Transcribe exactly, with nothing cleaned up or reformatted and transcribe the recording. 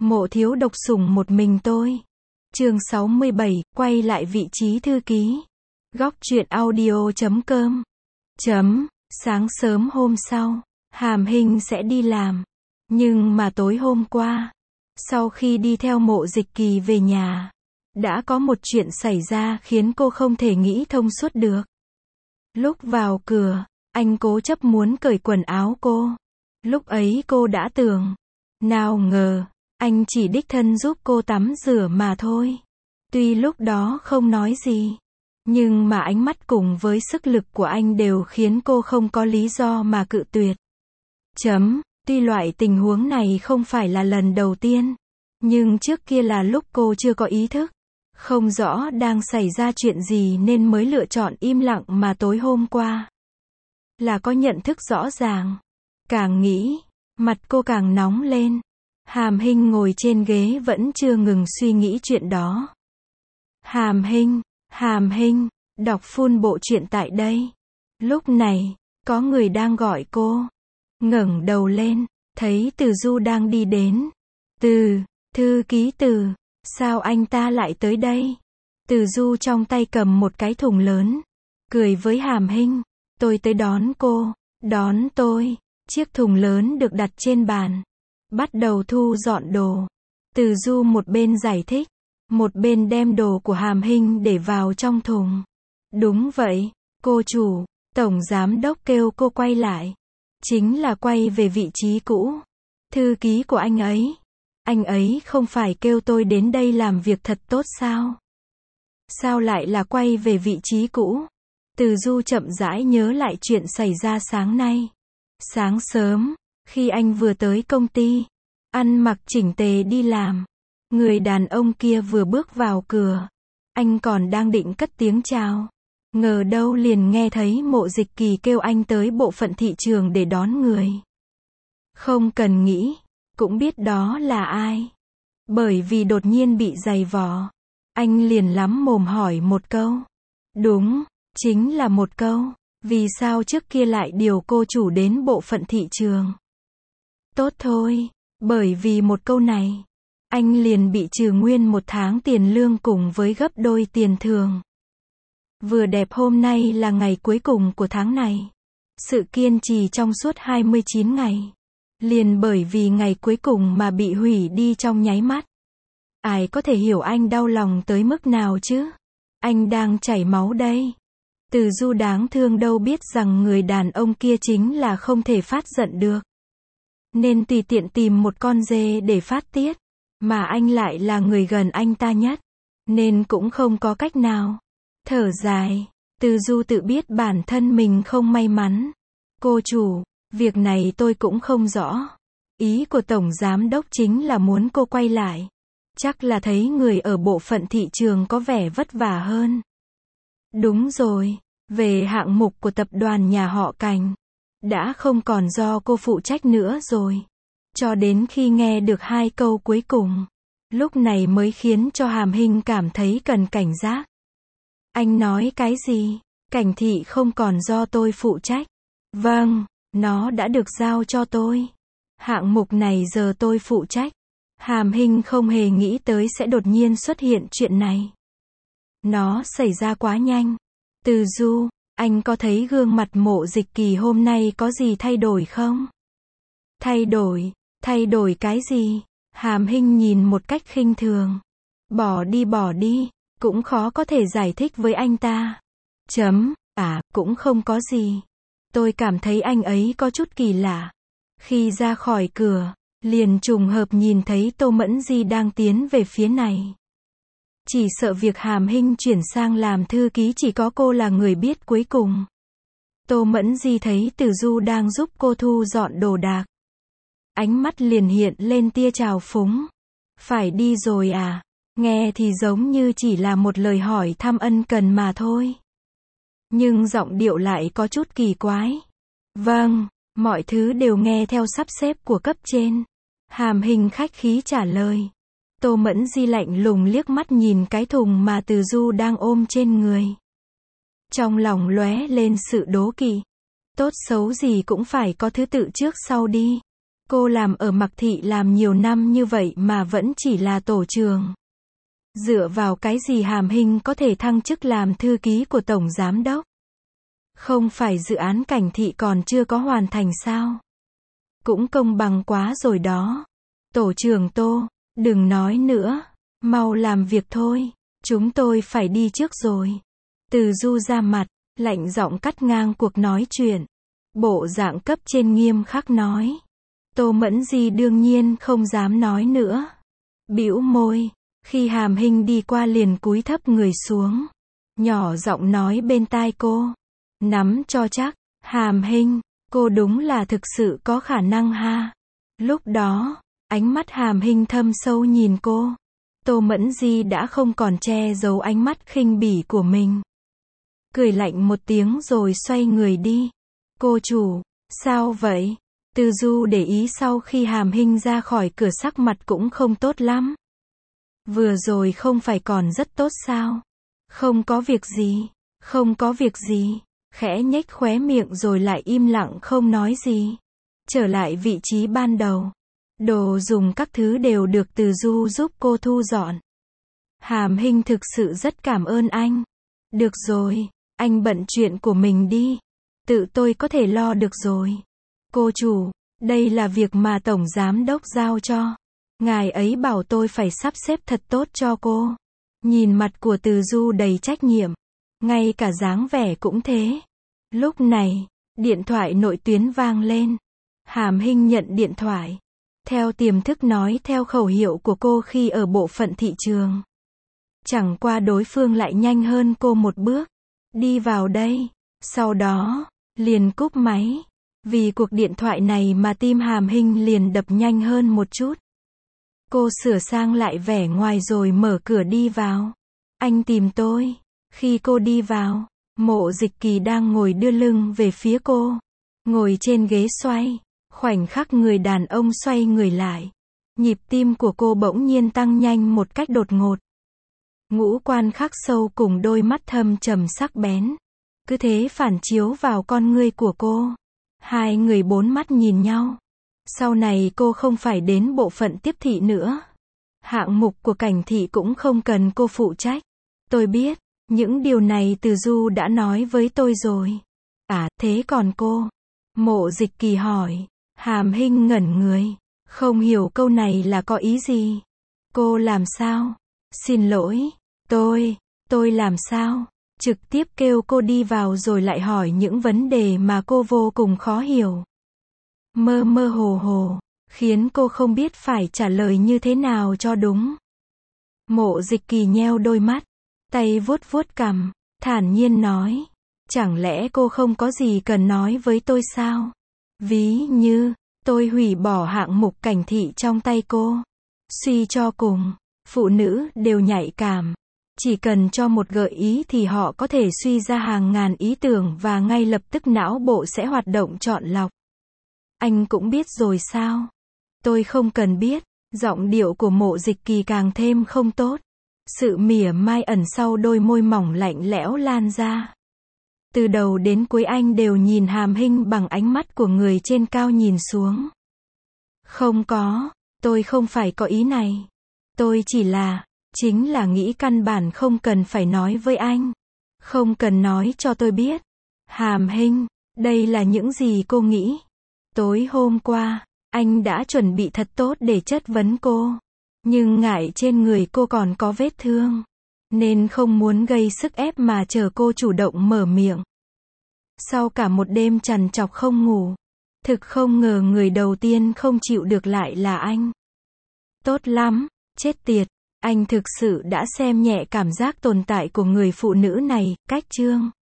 Mộ thiếu độc sủng một mình tôi. Chương sáu mươi bảy, quay lại vị trí thư ký. Góc truyện audio chấm com. Chấm, sáng sớm hôm sau, Hàm Hinh sẽ đi làm. Nhưng mà tối hôm qua, sau khi đi theo Mộ Dịch Kỳ về nhà, đã có một chuyện xảy ra khiến cô không thể nghĩ thông suốt được. Lúc vào cửa, anh cố chấp muốn cởi quần áo cô. Lúc ấy cô đã tưởng, nào ngờ, anh chỉ đích thân giúp cô tắm rửa mà thôi. Tuy lúc đó không nói gì, nhưng mà ánh mắt cùng với sức lực của anh đều khiến cô không có lý do mà cự tuyệt. Chấm, tuy loại tình huống này không phải là lần đầu tiên, nhưng trước kia là lúc cô chưa có ý thức, không rõ đang xảy ra chuyện gì nên mới lựa chọn im lặng, mà tối hôm qua là có nhận thức rõ ràng. Càng nghĩ, mặt cô càng nóng lên. Hàm Hinh ngồi trên ghế vẫn chưa ngừng suy nghĩ chuyện đó. Hàm Hinh, Hàm Hinh, đọc full bộ truyện tại đây. Lúc này, có người đang gọi cô. Ngẩng đầu lên, thấy Từ Du đang đi đến. Từ, thư ký Từ, sao anh ta lại tới đây? Từ Du trong tay cầm một cái thùng lớn, cười với Hàm Hinh. Tôi tới đón cô. Đón tôi. Chiếc thùng lớn được đặt trên bàn, bắt đầu thu dọn đồ. Từ Du một bên giải thích, một bên đem đồ của Hàm Hinh để vào trong thùng. Đúng vậy, cô chủ, tổng giám đốc kêu cô quay lại. Chính là quay về vị trí cũ. Thư ký của anh ấy. Anh ấy không phải kêu tôi đến đây làm việc thật tốt sao? Sao lại là quay về vị trí cũ? Từ Du chậm rãi nhớ lại chuyện xảy ra sáng nay. Sáng sớm, khi anh vừa tới công ty, ăn mặc chỉnh tề đi làm, người đàn ông kia vừa bước vào cửa, anh còn đang định cất tiếng chào, ngờ đâu liền nghe thấy Mộ Dịch Kỳ kêu anh tới bộ phận thị trường để đón người. Không cần nghĩ, cũng biết đó là ai. Bởi vì đột nhiên bị giày vò, anh liền lắm mồm hỏi một câu. Đúng, chính là một câu. Vì sao trước kia lại điều cô chủ đến bộ phận thị trường? Tốt thôi, bởi vì một câu này, anh liền bị trừ nguyên một tháng tiền lương cùng với gấp đôi tiền thường. Vừa đẹp hôm nay là ngày cuối cùng của tháng này. Sự kiên trì trong suốt hai mươi chín ngày. Liền bởi vì ngày cuối cùng mà bị hủy đi trong nháy mắt. Ai có thể hiểu anh đau lòng tới mức nào chứ? Anh đang chảy máu đây. Từ Du đáng thương đâu biết rằng người đàn ông kia chính là không thể phát giận được. Nên tùy tiện tìm một con dê để phát tiết. Mà anh lại là người gần anh ta nhất. Nên cũng không có cách nào. Thở dài, Từ Du tự biết bản thân mình không may mắn. Cô chủ, việc này tôi cũng không rõ. Ý của Tổng Giám Đốc chính là muốn cô quay lại. Chắc là thấy người ở bộ phận thị trường có vẻ vất vả hơn. Đúng rồi, về hạng mục của tập đoàn nhà họ Cành, đã không còn do cô phụ trách nữa rồi. Cho đến khi nghe được hai câu cuối cùng, lúc này mới khiến cho Hàm Hinh cảm thấy cần cảnh giác. Anh nói cái gì? Cảnh thị không còn do tôi phụ trách. Vâng, nó đã được giao cho tôi. Hạng mục này giờ tôi phụ trách. Hàm Hinh không hề nghĩ tới sẽ đột nhiên xuất hiện chuyện này. Nó xảy ra quá nhanh. Từ Du, anh có thấy gương mặt Mộ Dịch Kỳ hôm nay có gì thay đổi không? Thay đổi? Thay đổi cái gì? Hàm Hinh nhìn một cách khinh thường. Bỏ đi bỏ đi, cũng khó có thể giải thích với anh ta. Chấm, à, cũng không có gì. Tôi cảm thấy anh ấy có chút kỳ lạ. Khi ra khỏi cửa, liền trùng hợp nhìn thấy Tô Mẫn Di đang tiến về phía này. Chỉ sợ việc Hàm Hinh chuyển sang làm thư ký chỉ có cô là người biết cuối cùng. Tô Mẫn Di thấy Từ Du đang giúp cô thu dọn đồ đạc. Ánh mắt liền hiện lên tia trào phúng. Phải đi rồi à? Nghe thì giống như chỉ là một lời hỏi thăm ân cần mà thôi. Nhưng giọng điệu lại có chút kỳ quái. Vâng, mọi thứ đều nghe theo sắp xếp của cấp trên. Hàm Hinh khách khí trả lời. Tô Mẫn Di lạnh lùng liếc mắt nhìn cái thùng mà Từ Du đang ôm trên người. Trong lòng lóe lên sự đố kỵ. Tốt xấu gì cũng phải có thứ tự trước sau đi. Cô làm ở Mạc Thị làm nhiều năm như vậy mà vẫn chỉ là tổ trưởng. Dựa vào cái gì Hàm Hinh có thể thăng chức làm thư ký của Tổng Giám Đốc? Không phải dự án Cảnh Thị còn chưa có hoàn thành sao? Cũng công bằng quá rồi đó. Tổ trưởng Tô, đừng nói nữa. Mau làm việc thôi. Chúng tôi phải đi trước rồi. Từ Du ra mặt, lạnh giọng cắt ngang cuộc nói chuyện. Bộ dạng cấp trên nghiêm khắc nói. Tô Mẫn Di đương nhiên không dám nói nữa. Bĩu môi, khi Hàm Hinh đi qua liền cúi thấp người xuống. Nhỏ giọng nói bên tai cô. Nắm cho chắc, Hàm Hinh, cô đúng là thực sự có khả năng ha. Lúc đó, ánh mắt Hàm Hinh thâm sâu nhìn cô. Tô Mẫn Di đã không còn che giấu ánh mắt khinh bỉ của mình. Cười lạnh một tiếng rồi xoay người đi. Cô chủ, sao vậy? Từ Du để ý sau khi Hàm Hinh ra khỏi cửa sắc mặt cũng không tốt lắm. Vừa rồi không phải còn rất tốt sao? Không có việc gì, không có việc gì. Khẽ nhếch khóe miệng rồi lại im lặng không nói gì. Trở lại vị trí ban đầu. Đồ dùng các thứ đều được Từ Du giúp cô thu dọn. Hàm Hinh thực sự rất cảm ơn anh. Được rồi, anh bận chuyện của mình đi. Tự tôi có thể lo được rồi. Cô chủ, đây là việc mà Tổng Giám Đốc giao cho. Ngài ấy bảo tôi phải sắp xếp thật tốt cho cô. Nhìn mặt của Từ Du đầy trách nhiệm. Ngay cả dáng vẻ cũng thế. Lúc này, điện thoại nội tuyến vang lên. Hàm Hinh nhận điện thoại. Theo tiềm thức nói theo khẩu hiệu của cô khi ở bộ phận thị trường. Chẳng qua đối phương lại nhanh hơn cô một bước. Đi vào đây. Sau đó, liền cúp máy. Vì cuộc điện thoại này mà tim Hàm Hinh liền đập nhanh hơn một chút. Cô sửa sang lại vẻ ngoài rồi mở cửa đi vào. Anh tìm tôi. Khi cô đi vào, Mộ Dịch Kỳ đang ngồi đưa lưng về phía cô. Ngồi trên ghế xoay. Khoảnh khắc người đàn ông xoay người lại. Nhịp tim của cô bỗng nhiên tăng nhanh một cách đột ngột. Ngũ quan khắc sâu cùng đôi mắt thâm trầm sắc bén. Cứ thế phản chiếu vào con ngươi của cô. Hai người bốn mắt nhìn nhau. Sau này cô không phải đến bộ phận tiếp thị nữa. Hạng mục của Cảnh Thị cũng không cần cô phụ trách. Tôi biết, những điều này Từ Du đã nói với tôi rồi. À, thế còn cô? Mộ Dịch Kỳ hỏi. Hàm Hinh ngẩn người. Không hiểu câu này là có ý gì. Cô làm sao? Xin lỗi. Tôi, tôi làm sao? Trực tiếp kêu cô đi vào rồi lại hỏi những vấn đề mà cô vô cùng khó hiểu. Mơ mơ hồ hồ, khiến cô không biết phải trả lời như thế nào cho đúng. Mộ Dịch Kỳ nheo đôi mắt, tay vuốt vuốt cằm, thản nhiên nói. Chẳng lẽ cô không có gì cần nói với tôi sao? Ví như, tôi hủy bỏ hạng mục Cảnh Thị trong tay cô. Suy cho cùng, phụ nữ đều nhạy cảm. Chỉ cần cho một gợi ý thì họ có thể suy ra hàng ngàn ý tưởng và ngay lập tức não bộ sẽ hoạt động chọn lọc. Anh cũng biết rồi sao? Tôi không cần biết. Giọng điệu của Mộ Dịch Kỳ càng thêm không tốt. Sự mỉa mai ẩn sau đôi môi mỏng lạnh lẽo lan ra. Từ đầu đến cuối anh đều nhìn Hàm Hinh bằng ánh mắt của người trên cao nhìn xuống. Không có, tôi không phải có ý này. Tôi chỉ là, chính là nghĩ căn bản không cần phải nói với anh. Không cần nói cho tôi biết. Hàm Hinh, đây là những gì cô nghĩ. Tối hôm qua, anh đã chuẩn bị thật tốt để chất vấn cô. Nhưng ngại trên người cô còn có vết thương. Nên không muốn gây sức ép mà chờ cô chủ động mở miệng. Sau cả một đêm trằn trọc không ngủ. Thực không ngờ người đầu tiên không chịu được lại là anh. Tốt lắm, chết tiệt. Anh thực sự đã xem nhẹ cảm giác tồn tại của người phụ nữ này, cách chương.